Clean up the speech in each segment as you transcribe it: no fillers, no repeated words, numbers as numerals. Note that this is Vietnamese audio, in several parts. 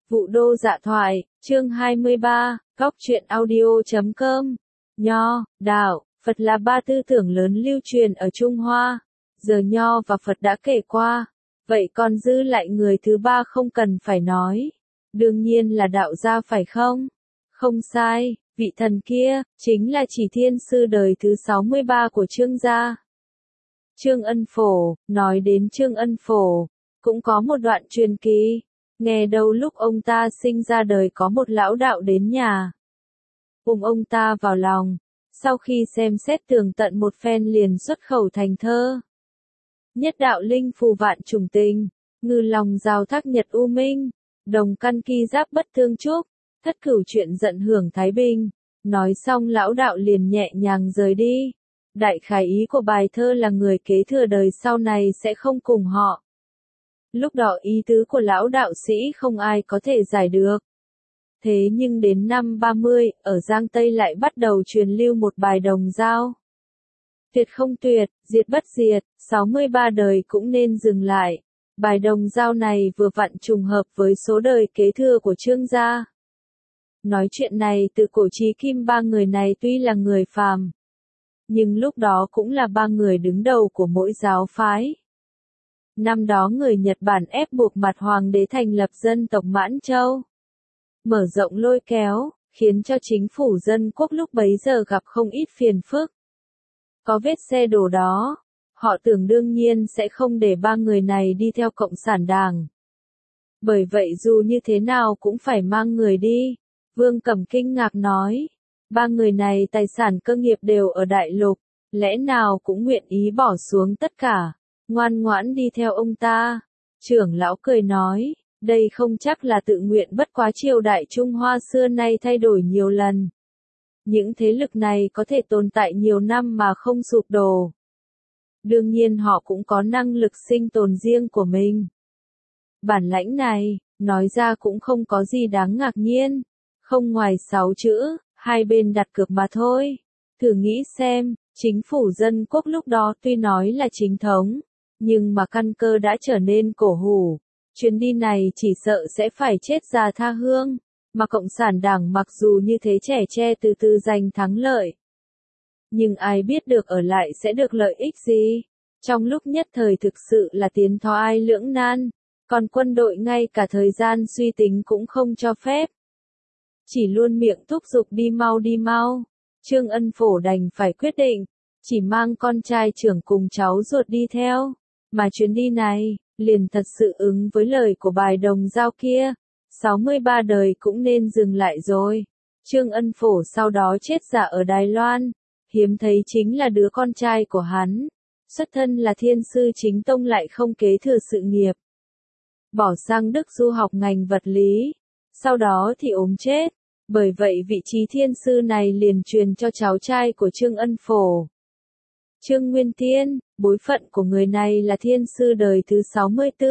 Vụ đô dạ thoại, chương 23, góc truyện audio.com. Nho, đạo, Phật là ba tư tưởng lớn lưu truyền ở Trung Hoa. Giờ Nho và Phật đã kể qua, vậy còn dư lại người thứ ba không cần phải nói. Đương nhiên là đạo gia phải không? Không sai, vị thần kia, chính là Chỉ Thiên Sư đời thứ 63 của Trương gia. Trương Ân Phổ, nói đến Trương Ân Phổ, cũng có một đoạn truyền kỳ. Nghe đâu lúc ông ta sinh ra đời có một lão đạo đến nhà, ôm ông ta vào lòng, sau khi xem xét tường tận một phen liền xuất khẩu thành thơ. Nhất đạo linh phù vạn trùng tình, ngư lòng giao thác nhật u minh, đồng căn kỳ giáp bất thương chúc, thất cửu chuyện giận hưởng thái bình. Nói xong lão đạo liền nhẹ nhàng rời đi. Đại khái ý của bài thơ là người kế thừa đời sau này sẽ không cùng họ. Lúc đó ý tứ của lão đạo sĩ không ai có thể giải được. Thế nhưng đến năm 30, ở Giang Tây lại bắt đầu truyền lưu một bài đồng dao. Tuyệt không tuyệt, diệt bất diệt, 63 đời cũng nên dừng lại. Bài đồng dao này vừa vặn trùng hợp với số đời kế thừa của Trương gia. Nói chuyện này từ cổ chí kim ba người này tuy là người phàm, nhưng lúc đó cũng là ba người đứng đầu của mỗi giáo phái. Năm đó người Nhật Bản ép buộc mặt hoàng đế thành lập dân tộc Mãn Châu, mở rộng lôi kéo, khiến cho chính phủ dân quốc lúc bấy giờ gặp không ít phiền phức. Có vết xe đổ đó, họ tưởng đương nhiên sẽ không để ba người này đi theo Cộng sản Đảng. Bởi vậy dù như thế nào cũng phải mang người đi. Vương Cẩm kinh ngạc nói, ba người này tài sản cơ nghiệp đều ở Đại Lục, lẽ nào cũng nguyện ý bỏ xuống tất cả, ngoan ngoãn đi theo ông ta. Trưởng lão cười nói, đây không chắc là tự nguyện, bất quá triều đại Trung Hoa xưa nay thay đổi nhiều lần. Những thế lực này có thể tồn tại nhiều năm mà không sụp đổ. Đương nhiên họ cũng có năng lực sinh tồn riêng của mình. Bản lãnh này, nói ra cũng không có gì đáng ngạc nhiên. Không ngoài 6 chữ, hai bên đặt cược mà thôi. Thử nghĩ xem, chính phủ dân quốc lúc đó tuy nói là chính thống, nhưng mà căn cơ đã trở nên cổ hủ. Chuyến đi này chỉ sợ sẽ phải chết già tha hương, mà Cộng sản Đảng mặc dù như thế trẻ tre từ từ giành thắng lợi. Nhưng ai biết được ở lại sẽ được lợi ích gì? Trong lúc nhất thời thực sự là tiến thoái lưỡng nan, còn quân đội ngay cả thời gian suy tính cũng không cho phép. Chỉ luôn miệng thúc giục đi mau đi mau. Trương Ân Phổ đành phải quyết định, chỉ mang con trai trưởng cùng cháu ruột đi theo. Mà chuyến đi này, liền thật sự ứng với lời của bài đồng dao kia. 63 đời cũng nên dừng lại rồi. Trương Ân Phổ sau đó chết giả ở Đài Loan. Hiếm thấy chính là đứa con trai của hắn. Xuất thân là thiên sư chính tông lại không kế thừa sự nghiệp. Bỏ sang Đức du học ngành vật lý. Sau đó thì ốm chết. Bởi vậy vị trí thiên sư này liền truyền cho cháu trai của Trương Ân Phổ, Trương Nguyên Tiên. Bối phận của người này là thiên sư đời thứ 64.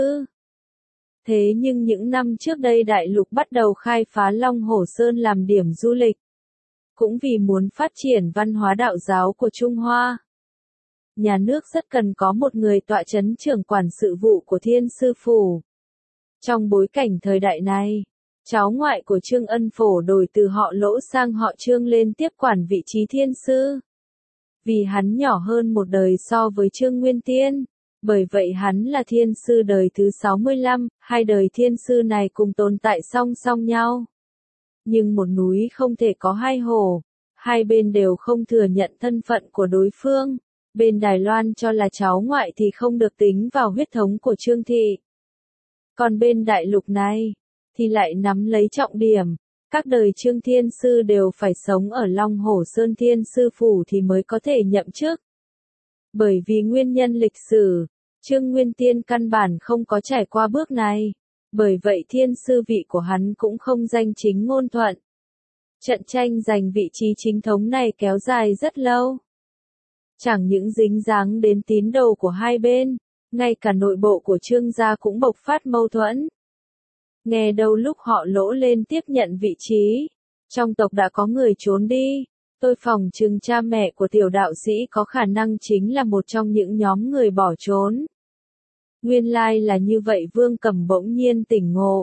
Thế nhưng những năm trước đây Đại Lục bắt đầu khai phá Long Hồ Sơn làm điểm du lịch. Cũng vì muốn phát triển văn hóa đạo giáo của Trung Hoa. Nhà nước rất cần có một người tọa chấn trưởng quản sự vụ của thiên sư phủ. Trong bối cảnh thời đại này, cháu ngoại của Trương Ân Phổ đổi từ họ Lỗ sang họ Trương lên tiếp quản vị trí thiên sư. Vì hắn nhỏ hơn một đời so với Trương Nguyên Tiên, bởi vậy hắn là thiên sư đời thứ 65, hai đời thiên sư này cùng tồn tại song song nhau. Nhưng một núi không thể có hai hổ, hai bên đều không thừa nhận thân phận của đối phương. Bên Đài Loan cho là cháu ngoại thì không được tính vào huyết thống của Trương thị. Còn bên Đại Lục này, thì lại nắm lấy trọng điểm, các đời Trương Thiên Sư đều phải sống ở Long Hồ Sơn Thiên Sư Phủ thì mới có thể nhậm chức. Bởi vì nguyên nhân lịch sử, Trương Nguyên Tiên căn bản không có trải qua bước này, bởi vậy Thiên Sư vị của hắn cũng không danh chính ngôn thuận. Trận tranh giành vị trí chính thống này kéo dài rất lâu. Chẳng những dính dáng đến tín đồ của hai bên, ngay cả nội bộ của Trương gia cũng bộc phát mâu thuẫn. Nghe đâu lúc họ Lỗ lên tiếp nhận vị trí, trong tộc đã có người trốn đi. Tôi phỏng chừng cha mẹ của tiểu đạo sĩ có khả năng chính là một trong những nhóm người bỏ trốn. Nguyên lai là như vậy. Vương Cẩm bỗng nhiên tỉnh ngộ,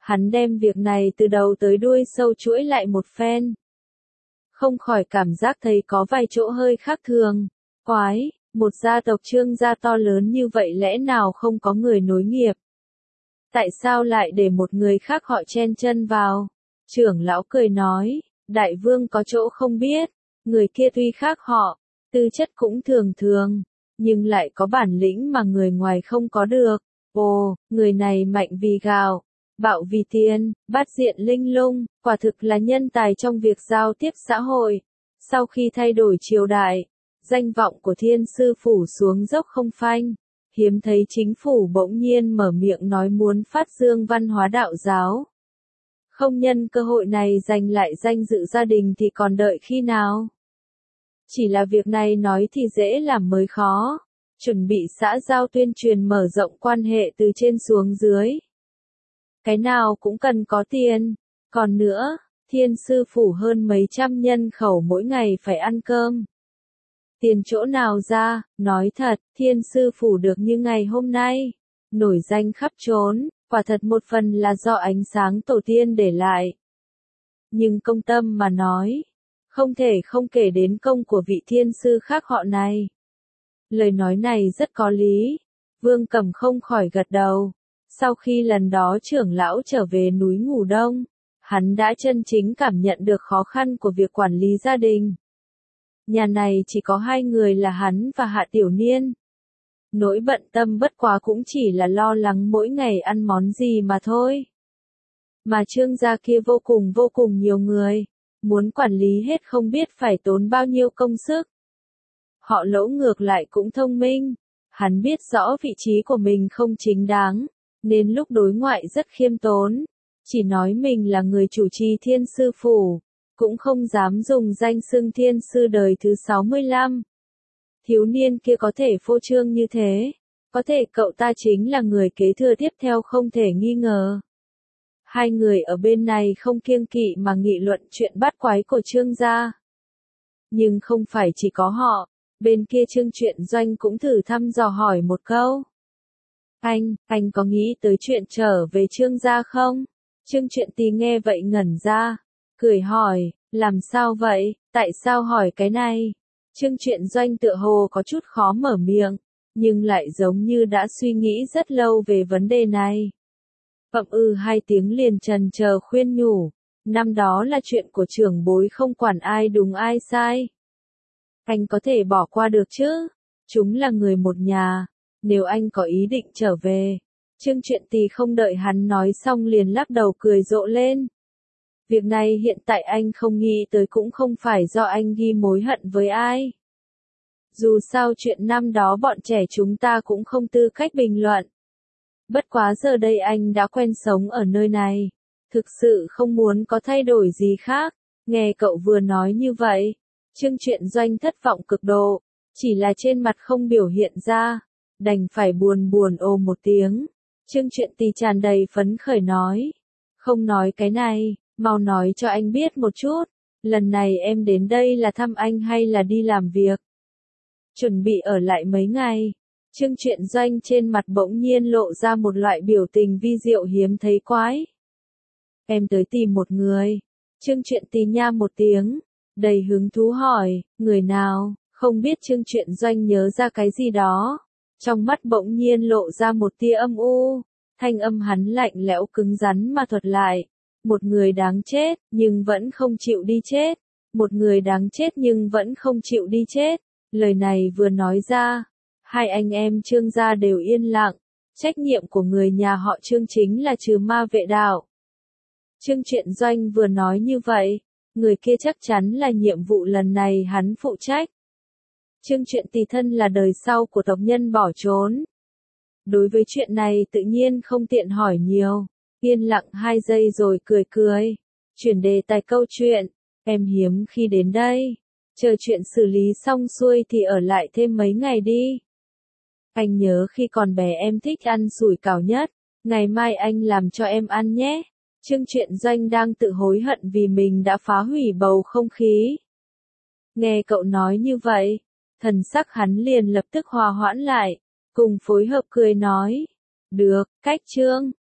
Hắn đem việc này từ đầu tới đuôi sâu chuỗi lại một phen. Không khỏi cảm giác thấy có vài chỗ hơi khác thường. Quái, một gia tộc Trương gia to lớn như vậy lẽ nào không có người nối nghiệp? Tại sao lại để một người khác họ chen chân vào? Trưởng lão cười nói, đại vương có chỗ không biết, người kia tuy khác họ, tư chất cũng thường thường, nhưng lại có bản lĩnh mà người ngoài không có được. Ồ, người này mạnh vì gạo, bạo vì tiền, bát diện linh lung, quả thực là nhân tài trong việc giao tiếp xã hội. Sau khi thay đổi triều đại, danh vọng của Thiên Sư Phủ xuống dốc không phanh. Hiếm thấy chính phủ bỗng nhiên mở miệng nói muốn phát dương văn hóa đạo giáo. Không nhân cơ hội này giành lại danh dự gia đình thì còn đợi khi nào? Chỉ là việc này nói thì dễ làm mới khó. Chuẩn bị xã giao tuyên truyền mở rộng quan hệ từ trên xuống dưới. Cái nào cũng cần có tiền. Còn nữa, Thiên Sư Phủ hơn mấy trăm nhân khẩu mỗi ngày phải ăn cơm. Tiền chỗ nào ra, nói thật, Thiên Sư Phủ được như ngày hôm nay, nổi danh khắp trốn, quả thật một phần là do ánh sáng tổ tiên để lại. Nhưng công tâm mà nói, không thể không kể đến công của vị thiên sư khác họ này. Lời nói này rất có lý, Vương Cẩm không khỏi gật đầu. Sau khi lần đó trưởng lão trở về núi Ngủ Đông, hắn đã chân chính cảm nhận được khó khăn của việc quản lý gia đình. Nhà này chỉ có hai người là hắn và Hạ Tiểu Niên. Nỗi bận tâm bất quá cũng chỉ là lo lắng mỗi ngày ăn món gì mà thôi. Mà Trương gia kia vô cùng nhiều người, muốn quản lý hết không biết phải tốn bao nhiêu công sức. Họ Lỗ ngược lại cũng thông minh, hắn biết rõ vị trí của mình không chính đáng, nên lúc đối ngoại rất khiêm tốn, chỉ nói mình là người chủ trì Thiên Sư Phủ, cũng không dám dùng danh xưng Thiên Sư đời thứ 65. Thiếu niên kia có thể phô trương như thế, có thể cậu ta chính là người kế thừa tiếp theo không thể nghi ngờ. Hai người ở bên này không kiêng kỵ mà nghị luận chuyện bát quái của Trương gia. Nhưng không phải chỉ có họ, bên kia Trương Truyện Doanh cũng thử thăm dò hỏi một câu. Anh có nghĩ tới chuyện trở về Trương gia không? Trương Truyện Tì nghe vậy ngẩn ra, cười hỏi, làm sao vậy, tại sao hỏi cái này? Trương Truyện Doanh tựa hồ có chút khó mở miệng, nhưng lại giống như đã suy nghĩ rất lâu về vấn đề này. Hai tiếng liền trần chờ khuyên nhủ, năm đó là chuyện của trưởng bối không quản ai đúng ai sai. Anh có thể bỏ qua được chứ, chúng là người một nhà, nếu anh có ý định trở về. Trương Truyện Tì không đợi hắn nói xong liền lắc đầu cười rộ lên. Việc này hiện tại anh không nghĩ tới cũng không phải do anh ghi mối hận với ai. Dù sao chuyện năm đó bọn trẻ chúng ta cũng không tư cách bình luận. Bất quá giờ đây anh đã quen sống ở nơi này, thực sự không muốn có thay đổi gì khác. Nghe cậu vừa nói như vậy, Trương Truyện Doanh thất vọng cực độ, chỉ là trên mặt không biểu hiện ra, đành phải buồn ồ một tiếng. Trương Truyện Tì tràn đầy phấn khởi nói, không nói cái này, mau nói cho anh biết một chút, lần này em đến đây là thăm anh hay là đi làm việc? Chuẩn bị ở lại mấy ngày. Trương Truyện Doanh trên mặt bỗng nhiên lộ ra một loại biểu tình vi diệu hiếm thấy quái. Em tới tìm một người. Trương Truyện Tì nha một tiếng, đầy hứng thú hỏi, người nào? Không biết Trương Truyện Doanh nhớ ra cái gì đó. Trong mắt bỗng nhiên lộ ra một tia âm u, thanh âm hắn lạnh lẽo cứng rắn mà thuật lại. Một người đáng chết, nhưng vẫn không chịu đi chết. Một người đáng chết nhưng vẫn không chịu đi chết. Lời này vừa nói ra, hai anh em Trương gia đều yên lặng. Trách nhiệm của người nhà họ Trương chính là trừ ma vệ đạo. Trương Truyện Doanh vừa nói như vậy, người kia chắc chắn là nhiệm vụ lần này hắn phụ trách. Trương Truyện Tì thân là đời sau của tộc nhân bỏ trốn. Đối với chuyện này tự nhiên không tiện hỏi nhiều, yên lặng 2 giây rồi cười, chuyển đề tài câu chuyện, em hiếm khi đến đây, chờ chuyện xử lý xong xuôi thì ở lại thêm mấy ngày đi. Anh nhớ khi còn bé em thích ăn sủi cảo nhất, ngày mai anh làm cho em ăn nhé. Trương Truyện Doanh đang tự hối hận vì mình đã phá hủy bầu không khí. Nghe cậu nói như vậy, thần sắc hắn liền lập tức hòa hoãn lại, cùng phối hợp cười nói. Được, cách Trương.